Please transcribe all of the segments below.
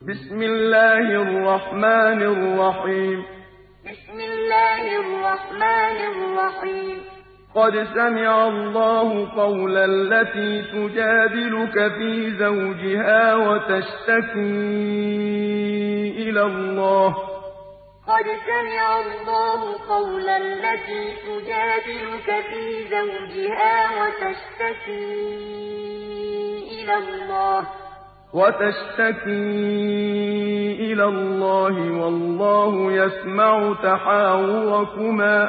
بسم الله الرحمن الرحيم بسم الله الرحمن الرحيم قد سمع الله قول التي تجادلك في زوجها وتشتكي إلى الله قد سمع الله قول التي تجادلك في زوجها وتشتكي إلى الله والله يسمع تحاوركما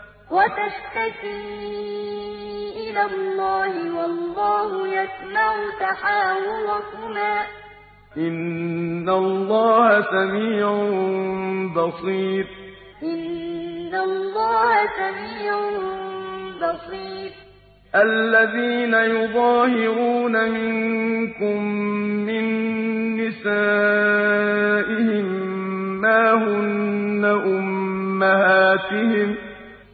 إن الله سميع بصير الذين يظاهرون منكم من نسائهم ما هن أمهاتهم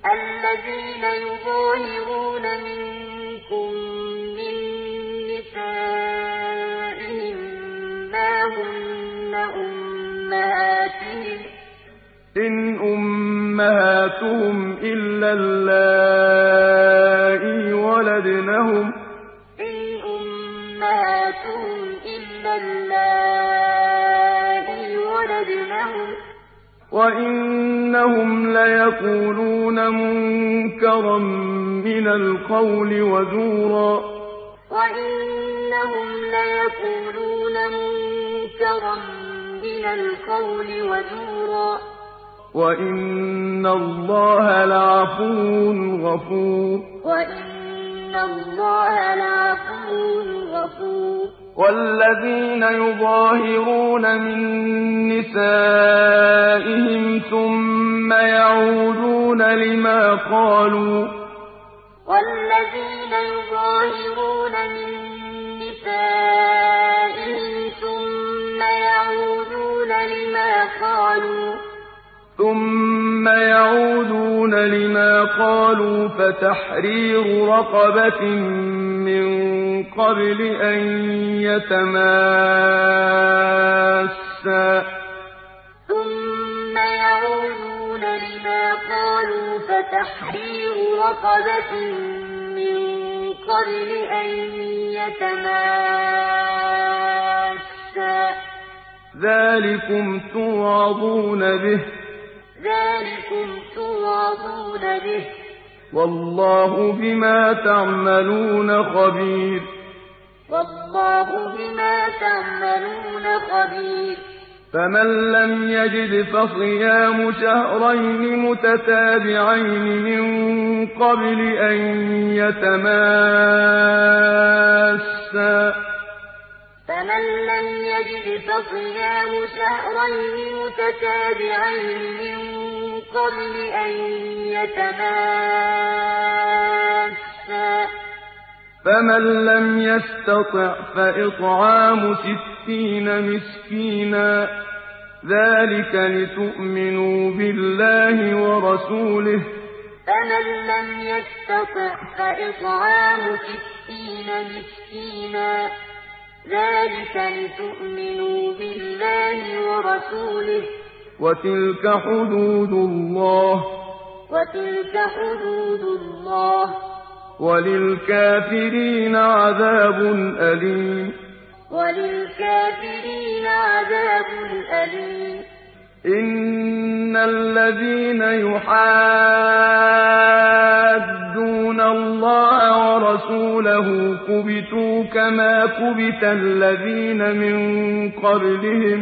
إن أمهاتهم إلا اللائي ولدنهم وإنهم ليقولون منكرا من القول وزورا وإن الله لعفو غفور والذين يظاهرون من نسائهم ثم يعودون لما قالوا فتحرير رقبة من قبل أن يتماسا ذلكم توعظون به والله بما تعملون خبير فمن لم يجد فصيام شهرين متتابعين من قبل أن يتماسا فمن لم يستطع فإطعام 60 مسكينا ذلك لتؤمنوا بالله ورسوله وتلك حدود الله وللكافرين عذاب أليم إن الذين يحادون الله ورسوله كبتوا كما كبت الذين من قبلهم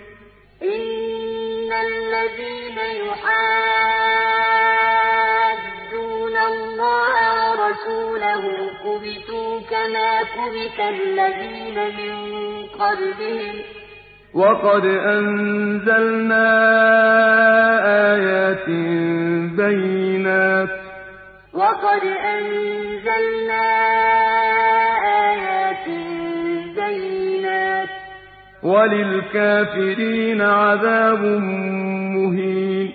وقد أنزلنا آيات بينات وللكافرين عذاب مهين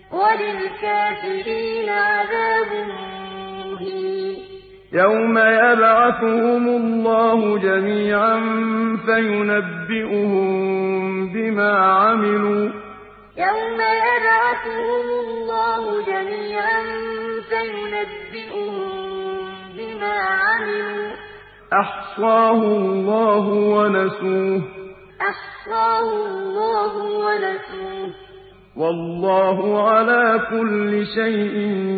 يوم يبعثهم الله جميعا فينبئهم بما عملوا يوم يبعثهم الله جميعا فينبئهم بما عملوا أحصاه الله ونسوه والله على كل شيء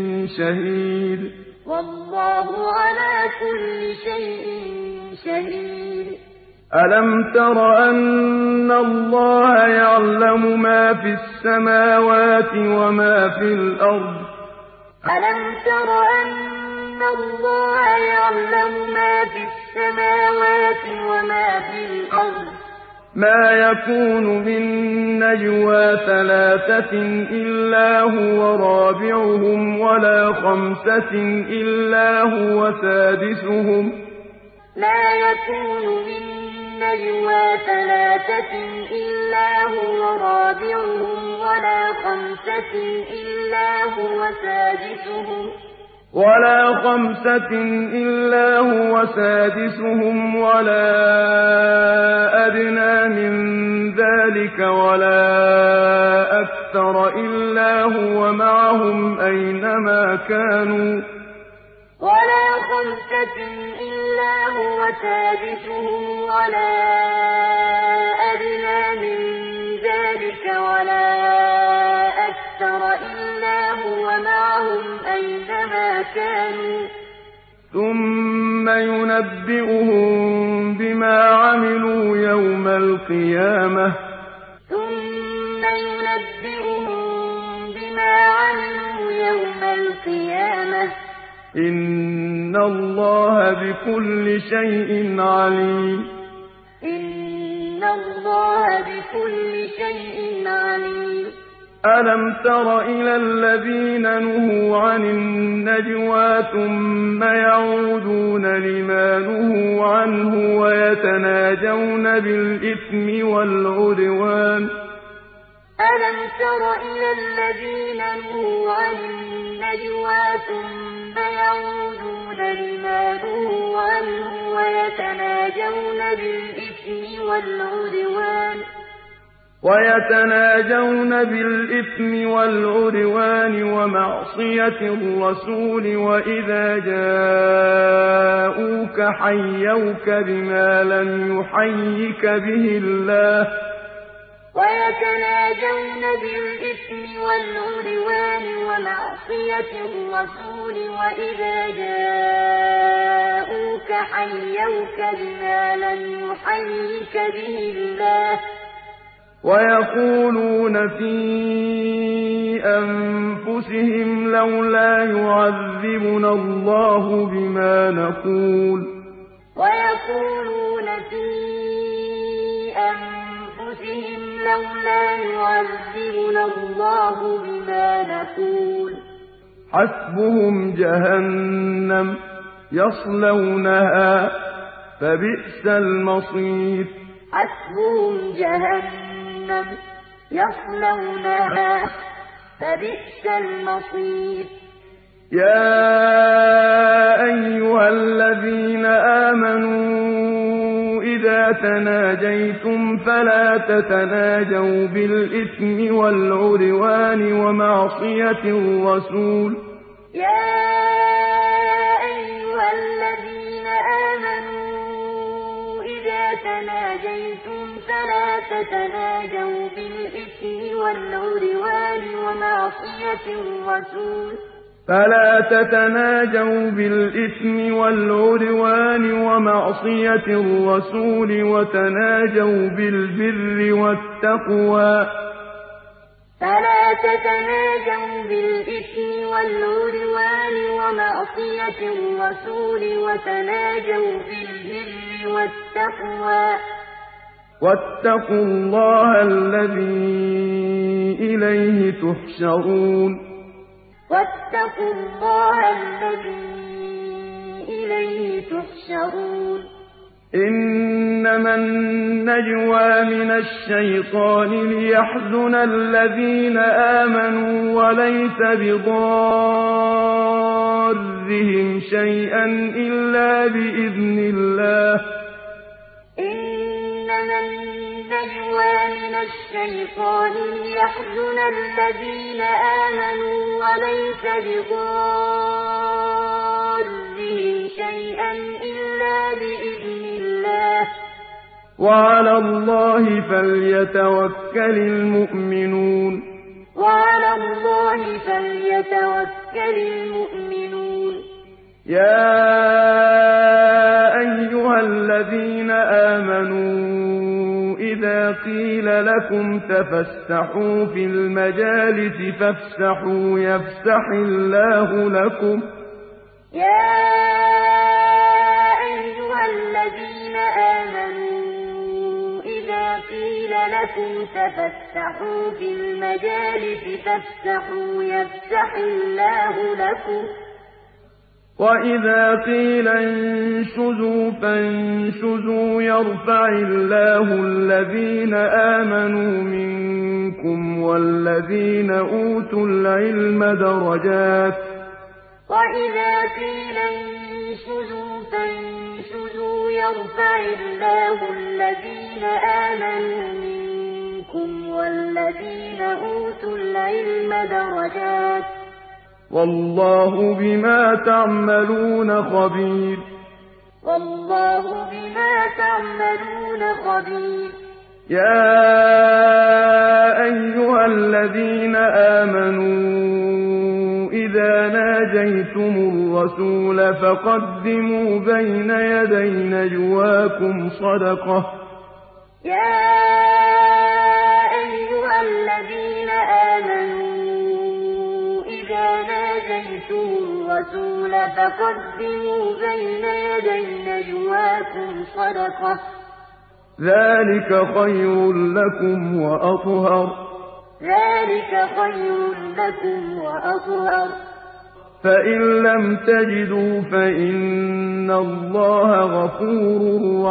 شهيد ألم تر أن الله يعلم ما في السماوات وما في الأرض ما يكون من نجوى ثلاثة إلا هو رابعهم ولا خمسة إلا هو سادسهم ولا أدنى من ذلك ولا أكثر إلا هو معهم أينما كانوا ثم ينبئهم بما عملوا يوم القيامة إن الله بكل شيء عليم ألم تر إلى الذين نهوا عن النجوى ثم يعودون لما نهوا عنه ويتناجون بالإثم والعدوان ومعصية الرسول وإذا جاءوك حيوك بما لم يحيك به الله ويقولون في أنفسهم لولا يعذبنا الله بما نقول حسبهم جهنم يصلونها فبئس المصير يا أيها الذين آمنوا إذا تناجيتم فلا تتناجوا بالإثم والعدوان ومعصية الرسول وتناجوا بالبر والتقوى واتقوا الله الذي إليه تحشرون إنما النجوى من الشيطان ليحزن الذين آمنوا وليس بضارهم شيئا إلا بإذن الله النجوى من الشيطان ليحزن الذين آمنوا وليس بضارهم شيئا إلا بإذن الله وعلى الله فليتوكل المؤمنون يا أيها الذين آمنوا إذا قيل لكم تفسحوا في المجالس فافسحوا يفسح الله لكم يا أيها الذين آمنوا إذا قيل لكم تفسحوا في المجالس فافسحوا يفسح الله لكم وإذا قيل انشزوا فانشزوا يرفع الله الذين آمنوا منكم والذين أوتوا العلم درجات وإذا قيل انشزوا فانشزوا يرفع الله الذين آمنوا منكم والذين أوتوا العلم درجات والله بما تعملون خبير يا أيها الذين آمنوا إذا ناجيتم الرسول فقدموا بين يدي نجواكم صدقة يا أيها الذين آمنوا إذا ناجيتم الرسول فقدموا بين يدي نجواكم صدقة ذلك خير لكم وأطهر فإن لم تجدوا فإن الله غفور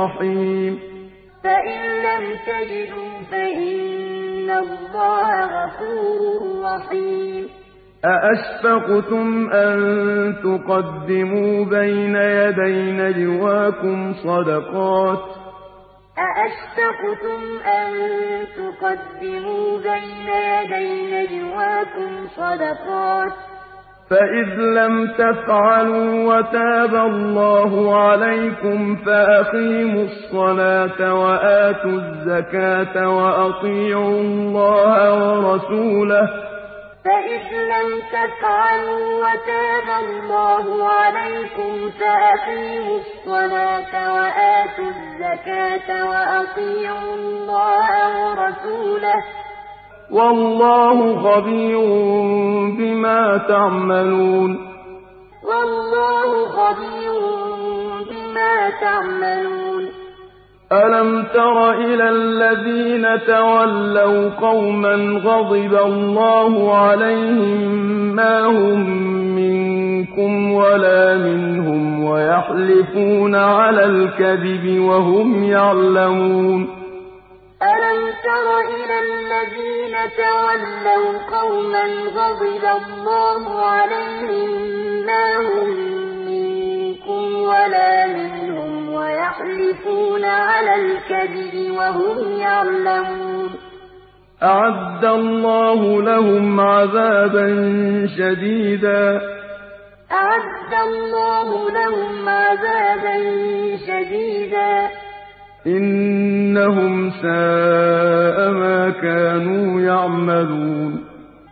رحيم أأشفقتم أن تقدموا بين يدي نجواكم صدقات فإذ لم تفعلوا وتاب الله عليكم فأقيموا الصلاة وآتوا الزكاة وأطيعوا الله ورسوله والله خبير بما تعملون ألم تر إلى الذين تولوا قوما غضب الله عليهم ما هم منكم ولا منهم ويحلفون على الكذب وهم يعلمون ألم تر إلى الذين تولوا قوما غضب الله عليهم ما هم منكم ولا منهم ويحلفون على الكذب وهم يعلمون أعد الله لهم عذابا شديدا إنهم ساء ما كانوا يعملون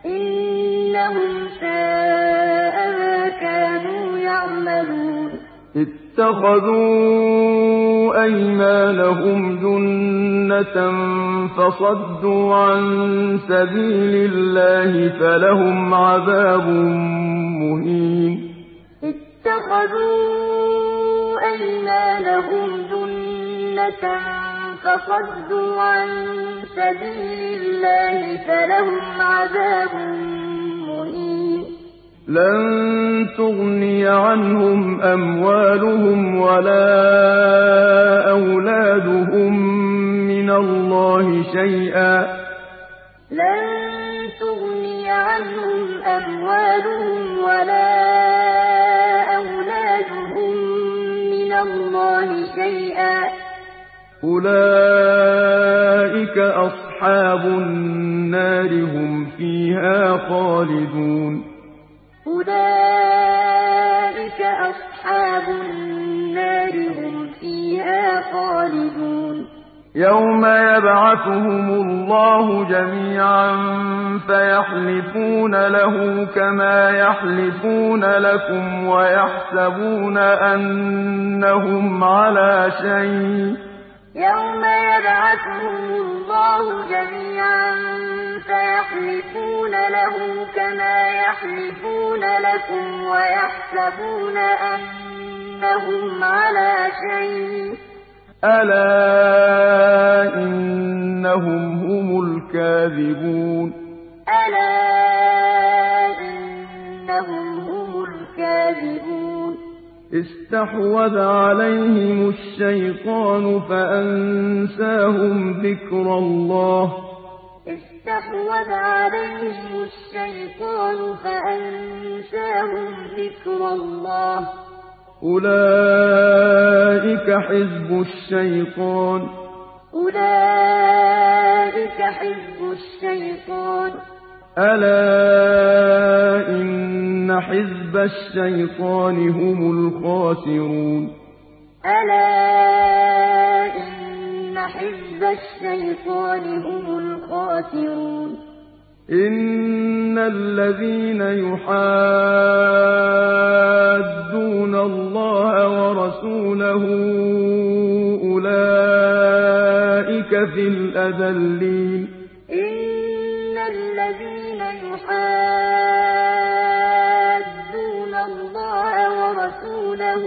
اتخذوا أيمانهم جنة فصدوا عن سبيل الله فلهم عذاب مهين فصدوا عن سبيل الله فلهم عذاب مهين لن تغني عنهم أموالهم ولا أولادهم من الله شيئا أولئك أصحاب النار هم فيها خالدون أولئك أصحاب النار هم فيها خالدون يوم يبعثهم الله جميعا فيحلفون له كما يحلفون لكم ويحسبون أنهم على شيء يوم يبعثهم الله جميعا فيحلفون له كما يحلفون لكم ويحسبون أنهم على شيء ألا إنهم هم الكاذبون ألا إنهم هم الكاذبون استحوذ عليهم الشيطان فأنساهم ذكر الله استحوذ عليهم الشيطان فأنساهم ذكر الله أولئك حزب الشيطان أولئك حزب الشيطان ألا إن حزب الشيطان هم الخاسرون ألا إن حزب الشيطان هم الخاسرون إن الذين يحادون الله ورسوله أولئك في الأذلين إن الذين يحادون الله ورسوله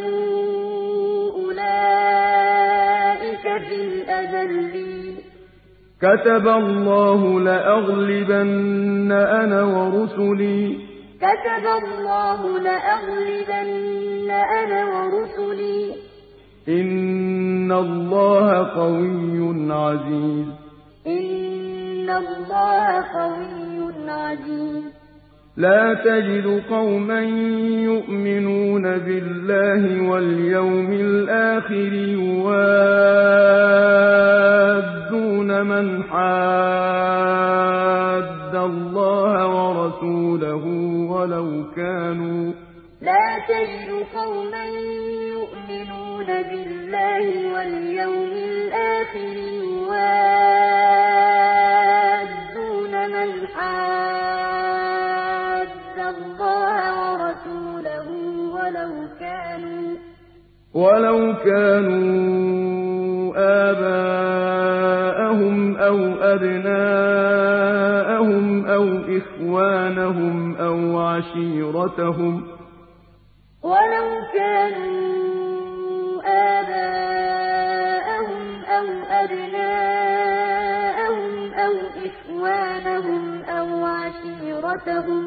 أولئك في الأذلين كتب الله لأغلبن أنا ورسلي كتب الله لأغلبن أنا ورسلي إن الله قوي عزيز إن الله قوي عزيز لا تجد قوما يؤمنون بالله واليوم الآخر يوادون من حاد الله ورسوله لا تجد قوما يؤمنون بالله واليوم الآخر يوادون من حاد الله ورسوله ولو كانوا آباءهم أو أبناءهم أو إخوانهم أو عشيرتهم ولو كانوا آباءهم أو أبناءهم أو إخوانهم أو عشيرتهم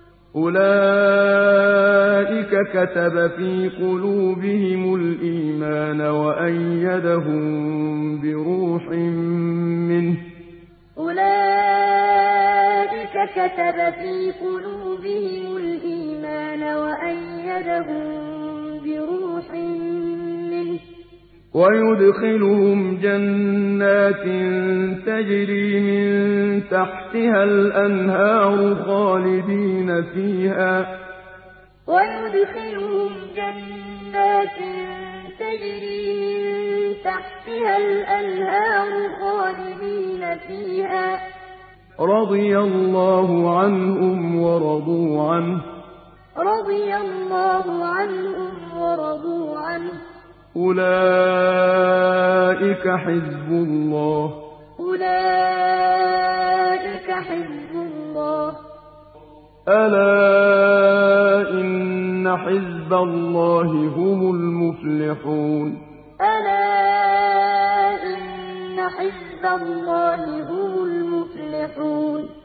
أولئك كتب في قلوبهم الإيمان وأيدهم بروح منه أولئك كتب في قلوبهم الإيمان وأيدهم بروح منه ويدخلهم جنات تجري من تحتها الأنهار خالدين فيها ويدخلهم جنات تجري من تحتها الأنهار خالدين فيها رضي الله عنهم ورضوا عنه رضي الله عنهم ورضوا عنه أولئك حزب الله أولئك حزب الله ألا إن حزب الله هم المفلحون ألا إن حزب الله هم المفلحون